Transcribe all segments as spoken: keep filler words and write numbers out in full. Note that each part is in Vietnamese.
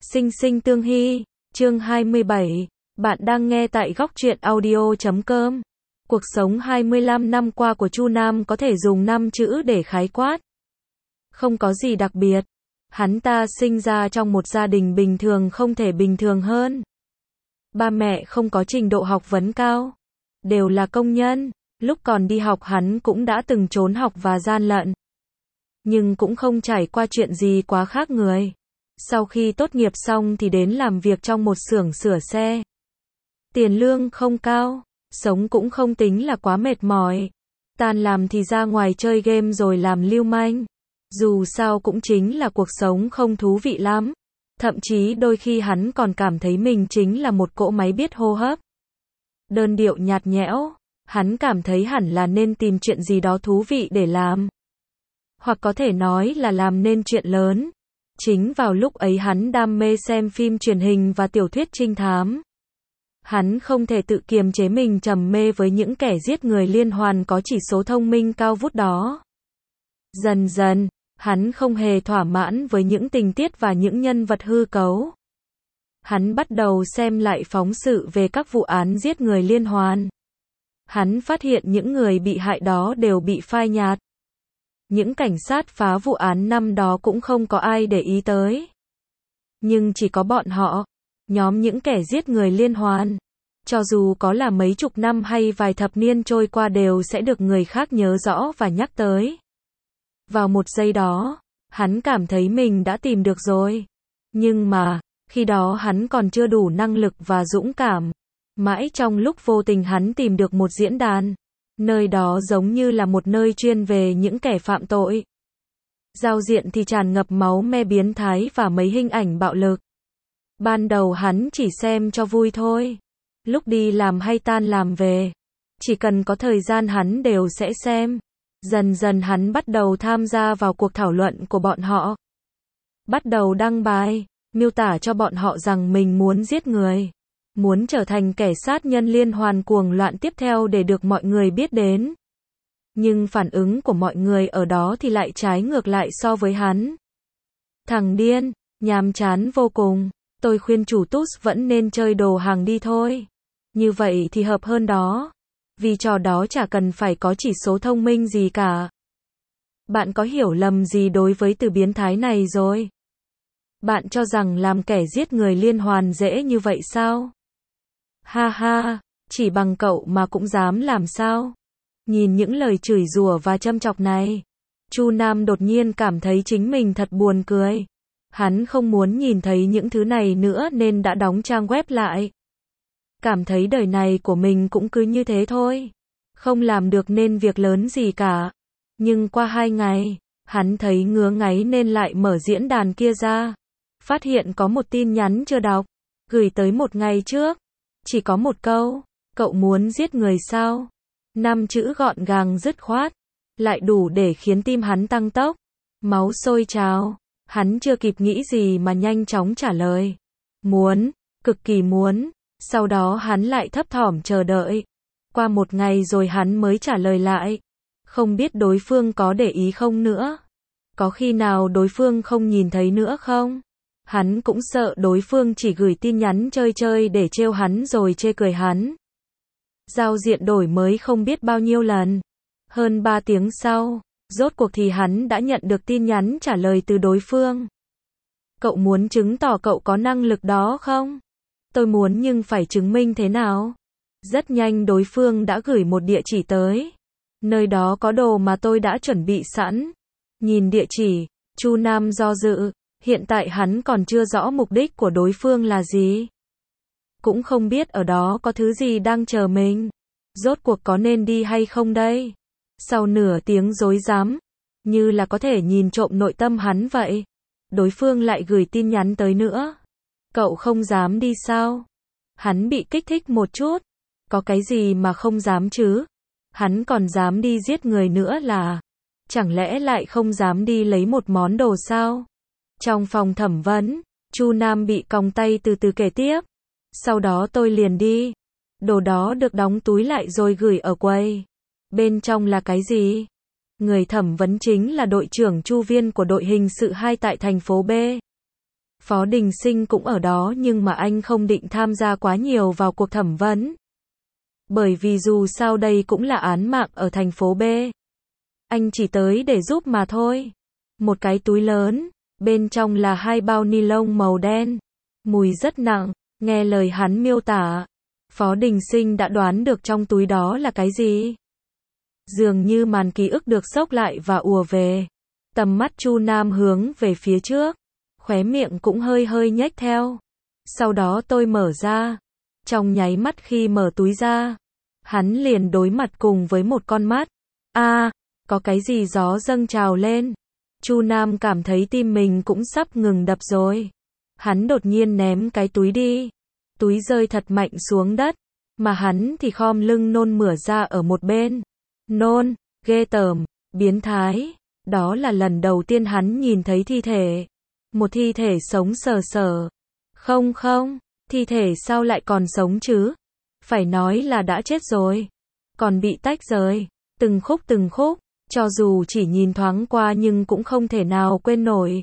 Sinh sinh tương hy, chương hai mươi bảy. Bạn đang nghe tại góc truyện audio chấm com. Cuộc sống hai mươi lăm năm qua của Chu Nam có thể dùng năm chữ để khái quát. Không có gì đặc biệt. Hắn ta sinh ra trong một gia đình bình thường không thể bình thường hơn. Ba mẹ không có trình độ học vấn cao. Đều là công nhân. Lúc còn đi học hắn cũng đã từng trốn học và gian lận. Nhưng cũng không trải qua chuyện gì quá khác người. Sau khi tốt nghiệp xong thì đến làm việc trong một xưởng sửa xe. Tiền lương không cao, sống cũng không tính là quá mệt mỏi. Tan làm thì ra ngoài chơi game rồi làm lưu manh. Dù sao cũng chính là cuộc sống không thú vị lắm. Thậm chí đôi khi hắn còn cảm thấy mình chính là một cỗ máy biết hô hấp. Đơn điệu nhạt nhẽo, hắn cảm thấy hẳn là nên tìm chuyện gì đó thú vị để làm. Hoặc có thể nói là làm nên chuyện lớn. Chính vào lúc ấy hắn đam mê xem phim truyền hình và tiểu thuyết trinh thám. Hắn không thể tự kiềm chế mình trầm mê với những kẻ giết người liên hoàn có chỉ số thông minh cao vút đó. Dần dần, hắn không hề thỏa mãn với những tình tiết và những nhân vật hư cấu. Hắn bắt đầu xem lại phóng sự về các vụ án giết người liên hoàn. Hắn phát hiện những người bị hại đó đều bị phai nhạt. Những cảnh sát phá vụ án năm đó cũng không có ai để ý tới. Nhưng chỉ có bọn họ, nhóm những kẻ giết người liên hoàn. Cho dù có là mấy chục năm hay vài thập niên trôi qua đều sẽ được người khác nhớ rõ và nhắc tới. Vào một giây đó, hắn cảm thấy mình đã tìm được rồi. Nhưng mà, khi đó hắn còn chưa đủ năng lực và dũng cảm. Mãi trong lúc vô tình hắn tìm được một diễn đàn. Nơi đó giống như là một nơi chuyên về những kẻ phạm tội. Giao diện thì tràn ngập máu me biến thái và mấy hình ảnh bạo lực. Ban đầu hắn chỉ xem cho vui thôi. Lúc đi làm hay tan làm về, chỉ cần có thời gian hắn đều sẽ xem. Dần dần hắn bắt đầu tham gia vào cuộc thảo luận của bọn họ. Bắt đầu đăng bài, miêu tả cho bọn họ rằng mình muốn giết người. Muốn trở thành kẻ sát nhân liên hoàn cuồng loạn tiếp theo để được mọi người biết đến. Nhưng phản ứng của mọi người ở đó thì lại trái ngược lại so với hắn. Thằng điên, nhàm chán vô cùng, tôi khuyên chủ tút vẫn nên chơi đồ hàng đi thôi. Như vậy thì hợp hơn đó. Vì trò đó chả cần phải có chỉ số thông minh gì cả. Bạn có hiểu lầm gì đối với từ biến thái này rồi? Bạn cho rằng làm kẻ giết người liên hoàn dễ như vậy sao? Ha ha, chỉ bằng cậu mà cũng dám làm sao? Nhìn những lời chửi rủa và châm chọc này, Chu Nam đột nhiên cảm thấy chính mình thật buồn cười. Hắn không muốn nhìn thấy những thứ này nữa nên đã đóng trang web lại. Cảm thấy đời này của mình cũng cứ như thế thôi. Không làm được nên việc lớn gì cả. Nhưng qua hai ngày, hắn thấy ngứa ngáy nên lại mở diễn đàn kia ra. Phát hiện có một tin nhắn chưa đọc, gửi tới một ngày trước. Chỉ có một câu, cậu muốn giết người sao? Năm chữ gọn gàng dứt khoát, lại đủ để khiến tim hắn tăng tốc. Máu sôi trào, hắn chưa kịp nghĩ gì mà nhanh chóng trả lời. Muốn, cực kỳ muốn. Sau đó hắn lại thấp thỏm chờ đợi. Qua một ngày rồi hắn mới trả lời lại. Không biết đối phương có để ý không nữa. Có khi nào đối phương không nhìn thấy nữa không? Hắn cũng sợ đối phương chỉ gửi tin nhắn chơi chơi để trêu hắn rồi chê cười hắn. Giao diện đổi mới không biết bao nhiêu lần. Hơn ba tiếng sau, rốt cuộc thì hắn đã nhận được tin nhắn trả lời từ đối phương. Cậu muốn chứng tỏ cậu có năng lực đó không? Tôi muốn nhưng phải chứng minh thế nào? Rất nhanh đối phương đã gửi một địa chỉ tới. Nơi đó có đồ mà tôi đã chuẩn bị sẵn. Nhìn địa chỉ, Chu Nam do dự. Hiện tại hắn còn chưa rõ mục đích của đối phương là gì. Cũng không biết ở đó có thứ gì đang chờ mình. Rốt cuộc có nên đi hay không đây? Sau nửa tiếng rối rắm, như là có thể nhìn trộm nội tâm hắn vậy. Đối phương lại gửi tin nhắn tới nữa. Cậu không dám đi sao? Hắn bị kích thích một chút. Có cái gì mà không dám chứ? Hắn còn dám đi giết người nữa là? Chẳng lẽ lại không dám đi lấy một món đồ sao? Trong phòng thẩm vấn, Chu Nam bị còng tay từ từ kể tiếp. Sau đó tôi liền đi. Đồ đó được đóng túi lại rồi gửi ở quầy. Bên trong là cái gì? Người thẩm vấn chính là đội trưởng Chu Viên của đội hình sự hai tại thành phố B. Phó Đình Sinh cũng ở đó nhưng mà anh không định tham gia quá nhiều vào cuộc thẩm vấn. Bởi vì dù sao đây cũng là án mạng ở thành phố B. Anh chỉ tới để giúp mà thôi. Một cái túi lớn, bên trong là hai bao ni lông màu đen. Mùi rất nặng, nghe lời hắn miêu tả. Phó Đình Sinh đã đoán được trong túi đó là cái gì. Dường như màn ký ức được xốc lại và ùa về. Tầm mắt Chu Nam hướng về phía trước. Khóe miệng cũng hơi hơi nhếch theo. Sau đó tôi mở ra. Trong nháy mắt khi mở túi ra, hắn liền đối mặt cùng với một con mắt. A, à, có cái gì gió dâng trào lên. Chu Nam cảm thấy tim mình cũng sắp ngừng đập rồi. Hắn đột nhiên ném cái túi đi. Túi rơi thật mạnh xuống đất, mà hắn thì khom lưng nôn mửa ra ở một bên. Nôn, ghê tởm, biến thái. Đó là lần đầu tiên hắn nhìn thấy thi thể. Một thi thể sống sờ sờ. Không không, thi thể sao lại còn sống chứ? Phải nói là đã chết rồi. Còn bị tách rời, từng khúc từng khúc, cho dù chỉ nhìn thoáng qua nhưng cũng không thể nào quên nổi.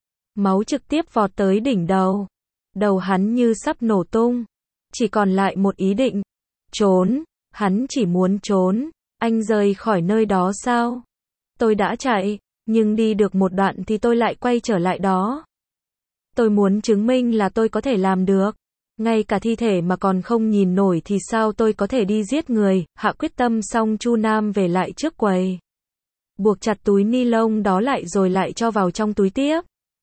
Máu trực tiếp vọt tới đỉnh đầu. Đầu hắn như sắp nổ tung. Chỉ còn lại một ý định. Trốn, hắn chỉ muốn trốn. Anh rời khỏi nơi đó sao? Tôi đã chạy, nhưng đi được một đoạn thì tôi lại quay trở lại đó. Tôi muốn chứng minh là tôi có thể làm được. Ngay cả thi thể mà còn không nhìn nổi thì sao tôi có thể đi giết người. Hạ quyết tâm xong Chu Nam về lại trước quầy. Buộc chặt túi ni lông đó lại rồi lại cho vào trong túi tiếp.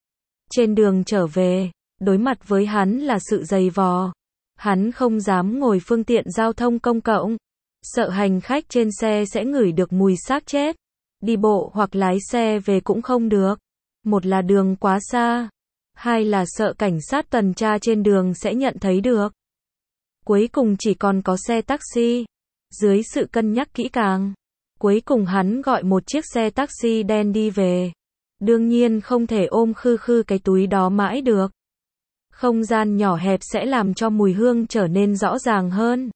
Trên đường trở về, đối mặt với hắn là sự dày vò. Hắn không dám ngồi phương tiện giao thông công cộng. Sợ hành khách trên xe sẽ ngửi được mùi xác chết. Đi bộ hoặc lái xe về cũng không được. Một là đường quá xa. Hai là sợ cảnh sát tuần tra trên đường sẽ nhận thấy được. Cuối cùng chỉ còn có xe taxi. Dưới sự cân nhắc kỹ càng, cuối cùng hắn gọi một chiếc xe taxi đen đi về. Đương nhiên không thể ôm khư khư cái túi đó mãi được. Không gian nhỏ hẹp sẽ làm cho mùi hương trở nên rõ ràng hơn.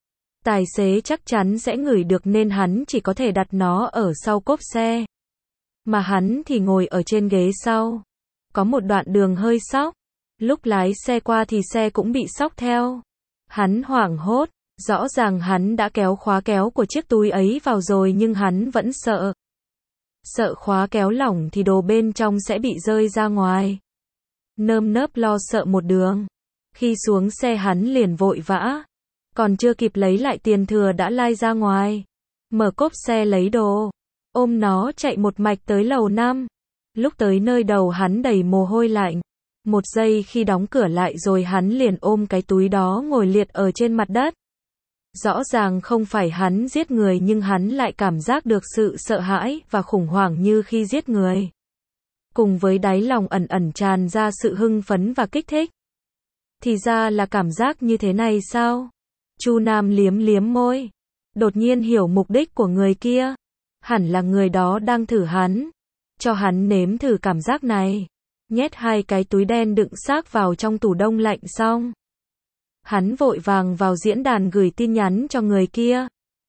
Tài xế chắc chắn sẽ ngửi được nên hắn chỉ có thể đặt nó ở sau cốp xe. Mà hắn thì ngồi ở trên ghế sau. Có một đoạn đường hơi xóc. Lúc lái xe qua thì xe cũng bị xóc theo. Hắn hoảng hốt. Rõ ràng hắn đã kéo khóa kéo của chiếc túi ấy vào rồi nhưng hắn vẫn sợ. Sợ khóa kéo lỏng thì đồ bên trong sẽ bị rơi ra ngoài. Nơm nớp lo sợ một đường. Khi xuống xe hắn liền vội vã. Còn chưa kịp lấy lại tiền thừa đã lai ra ngoài. Mở cốp xe lấy đồ. Ôm nó chạy một mạch tới lầu năm. Lúc tới nơi đầu hắn đầy mồ hôi lạnh. Một giây khi đóng cửa lại rồi hắn liền ôm cái túi đó ngồi liệt ở trên mặt đất. Rõ ràng không phải hắn giết người nhưng hắn lại cảm giác được sự sợ hãi và khủng hoảng như khi giết người. Cùng với đáy lòng ẩn ẩn tràn ra sự hưng phấn và kích thích. Thì ra là cảm giác như thế này sao? Chu Nam liếm liếm môi. Đột nhiên hiểu mục đích của người kia. Hẳn là người đó đang thử hắn. Cho hắn nếm thử cảm giác này. Nhét hai cái túi đen đựng xác vào trong tủ đông lạnh xong. Hắn vội vàng vào diễn đàn gửi tin nhắn cho người kia.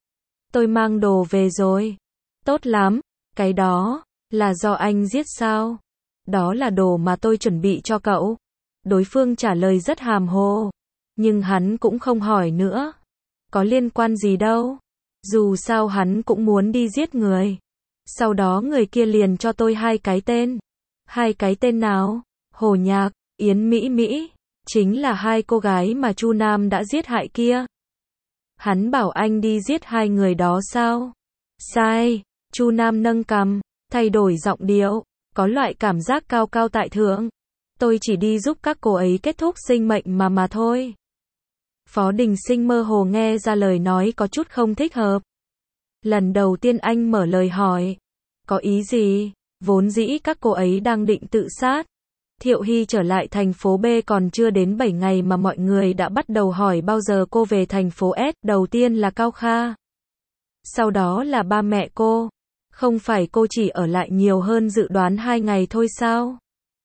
Tôi mang đồ về rồi. Tốt lắm. Cái đó, là do anh giết sao? Đó là đồ mà tôi chuẩn bị cho cậu. Đối phương trả lời rất hàm hồ. Nhưng hắn cũng không hỏi nữa. Có liên quan gì đâu. Dù sao hắn cũng muốn đi giết người. Sau đó người kia liền cho tôi hai cái tên. Hai cái tên nào? Hồ Nhạc, Yến Mỹ Mỹ. Chính là hai cô gái mà Chu Nam đã giết hại kia. Hắn bảo anh đi giết hai người đó sao? Sai. Chu Nam nâng cằm, thay đổi giọng điệu. Có loại cảm giác cao cao tại thượng. Tôi chỉ đi giúp các cô ấy kết thúc sinh mệnh mà mà thôi. Phó Đình Sinh mơ hồ nghe ra lời nói có chút không thích hợp. Lần đầu tiên anh mở lời hỏi. Có ý gì? Vốn dĩ các cô ấy đang định tự sát. Thiệu Hy trở lại thành phố B còn chưa đến bảy ngày mà mọi người đã bắt đầu hỏi bao giờ cô về thành phố S. Đầu tiên là Cao Kha. Sau đó là ba mẹ cô. Không phải cô chỉ ở lại nhiều hơn dự đoán hai ngày thôi sao?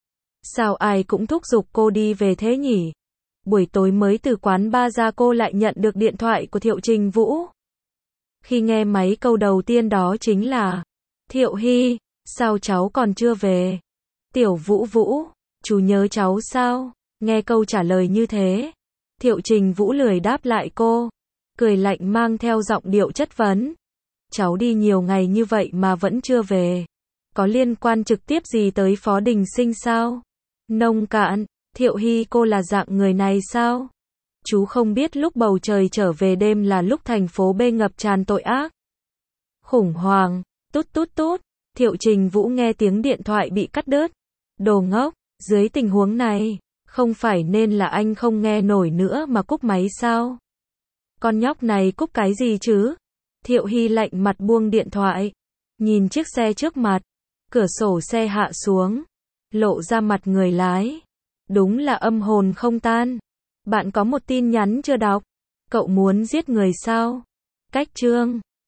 Sao ai cũng thúc giục cô đi về thế nhỉ? Buổi tối mới từ quán bar ra cô lại nhận được điện thoại của Thiệu Trình Vũ. Khi nghe máy câu đầu tiên đó chính là Thiệu Hy, sao cháu còn chưa về? Tiểu Vũ Vũ, Chú nhớ cháu sao? Nghe câu trả lời như thế, Thiệu Trình Vũ lười đáp lại cô, cười lạnh mang theo giọng điệu chất vấn. Cháu đi nhiều ngày như vậy mà vẫn chưa về. Có liên quan trực tiếp gì tới Phó Đình Sinh sao? Nông cạn, Thiệu Hy cô là dạng người này sao? Chú không biết lúc bầu trời trở về đêm là lúc thành phố B ngập tràn tội ác. Khủng hoảng, tút tút tút, Thiệu Trình Vũ nghe tiếng điện thoại bị cắt đứt. Đồ ngốc, dưới tình huống này, không phải nên là anh không nghe nổi nữa mà cúp máy sao? Con nhóc này cúp cái gì chứ? Thiệu Hy lạnh mặt buông điện thoại, nhìn chiếc xe trước mặt, cửa sổ xe hạ xuống, lộ ra mặt người lái. Đúng là âm hồn không tan. Bạn có một tin nhắn chưa đọc? Cậu muốn giết người sao? Cách chương